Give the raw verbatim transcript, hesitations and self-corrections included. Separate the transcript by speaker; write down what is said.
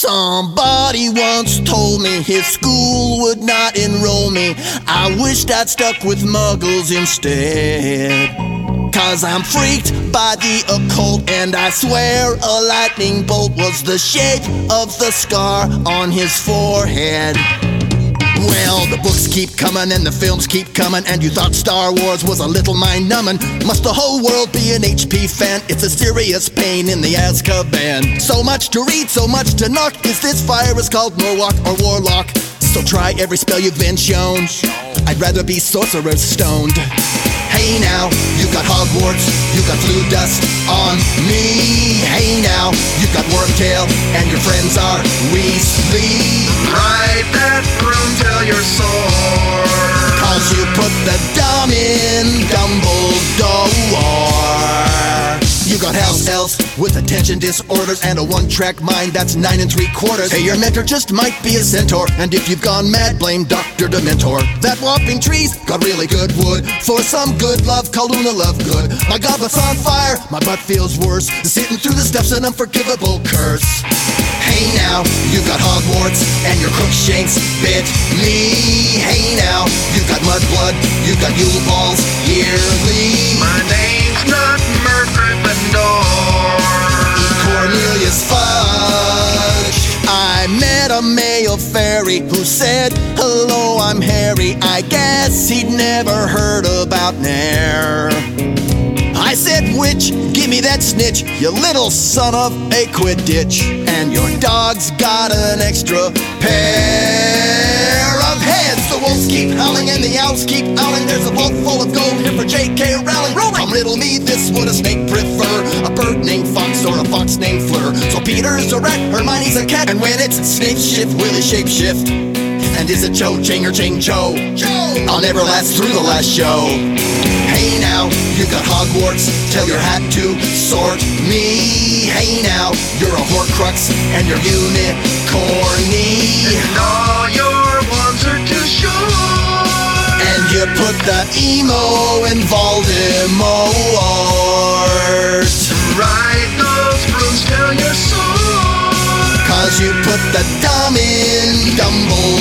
Speaker 1: Somebody once told me his school would not enroll me. I wished I'd stuck with muggles instead. Cause I'm freaked by the occult, and I swear a lightning bolt was the shape of the scar on his forehead. Well, the books keep coming and the films keep coming, and you thought Star Wars was a little mind-numbing. Must the whole world be an H P fan? It's a serious pain in the Azkaban. So much to read, so much to knock. Is this virus called Murloc or Warlock? So try every spell you've been shown. I'd rather be Sorcerer's Stoned. Hey now, you got Hogwarts, you got flu dust on me. Hey now, you got Wormtail, and your friends are Weasley.
Speaker 2: Ride that broom till you're sore,
Speaker 1: cause you put the dumb in Dumbledore. You got house elves with attention disorders and a one-track mind that's nine and three quarters. Hey, your mentor just might be a centaur, and if you've gone mad, blame Doctor Dementor. That whopping tree's got really good wood for some good love, Kaluna Lovegood. My goblet's on fire, my butt feels worse, sitting through the steps an unforgivable curse. Hey now, you got Hogwarts, and your Crookshanks bit me. Hey now, you got Mudblood, you got Yule Balls yearly.
Speaker 2: My name's not Murph Gryffindor,
Speaker 1: Cornelius Fudge. I met a male fairy who said, hello, I'm Harry. I guess he'd never heard about Nair. I said, witch, give me that snitch, you little son of a Quidditch. And your dog's got an extra pair of heads. The wolves keep howling and the owls keep owling. There's a vault full of gold here for J K Rowling. Come riddle me this, would a snake prefer a bird named Fox or a fox named Fleur? So Peter's a rat, Hermione's a cat, and when it's snake shift, will he shape shift? And is it Cho Chang or Chang Cho? Cho! I'll never last through the last show. Hey now, you got Hogwarts, tell your hat to sort me. Hey now, you're a Horcrux and you're unicorny.
Speaker 2: and all your wands are too short,
Speaker 1: And you put the emo in Voldemort.
Speaker 2: ride those brooms till you're sore,
Speaker 1: Cause you put the dumb in Dumbledore.